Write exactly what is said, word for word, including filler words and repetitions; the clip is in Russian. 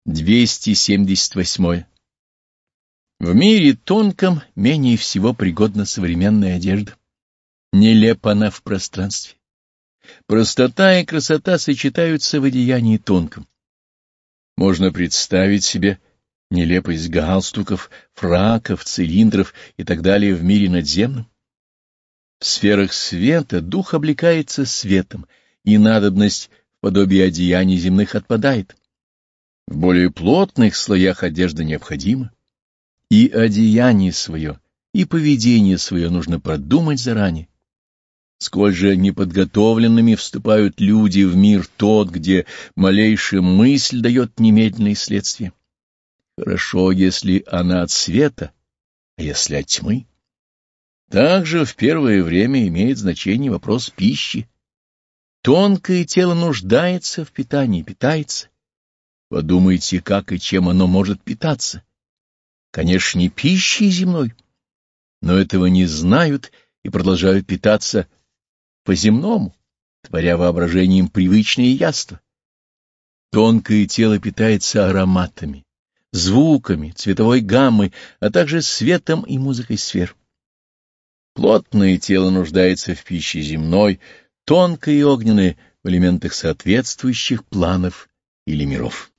двести семьдесят восьмое. В мире тонком менее всего пригодна современная одежда. Нелепа она в пространстве. Простота и красота сочетаются в одеянии тонком. Можно представить себе нелепость галстуков, фраков, цилиндров и так далее в мире надземном. В сферах света дух облекается светом, и надобность в подобии одеяний земных отпадает. В более плотных слоях одежда необходима. И одеяние свое, и поведение свое нужно продумать заранее. Сколь же неподготовленными вступают люди в мир тот, где малейшая мысль дает немедленные следствия. Хорошо, если она от света, а если от тьмы. Также в первое время имеет значение вопрос пищи. Тонкое тело нуждается в питании, питается. Подумайте, как и чем оно может питаться. Конечно, не пищей земной, но этого не знают и продолжают питаться по-земному, творя воображением привычные яства. Тонкое тело питается ароматами, звуками, цветовой гаммой, а также светом и музыкой сфер. Плотное тело нуждается в пище земной, тонкое и огненное — в элементах соответствующих планов или миров.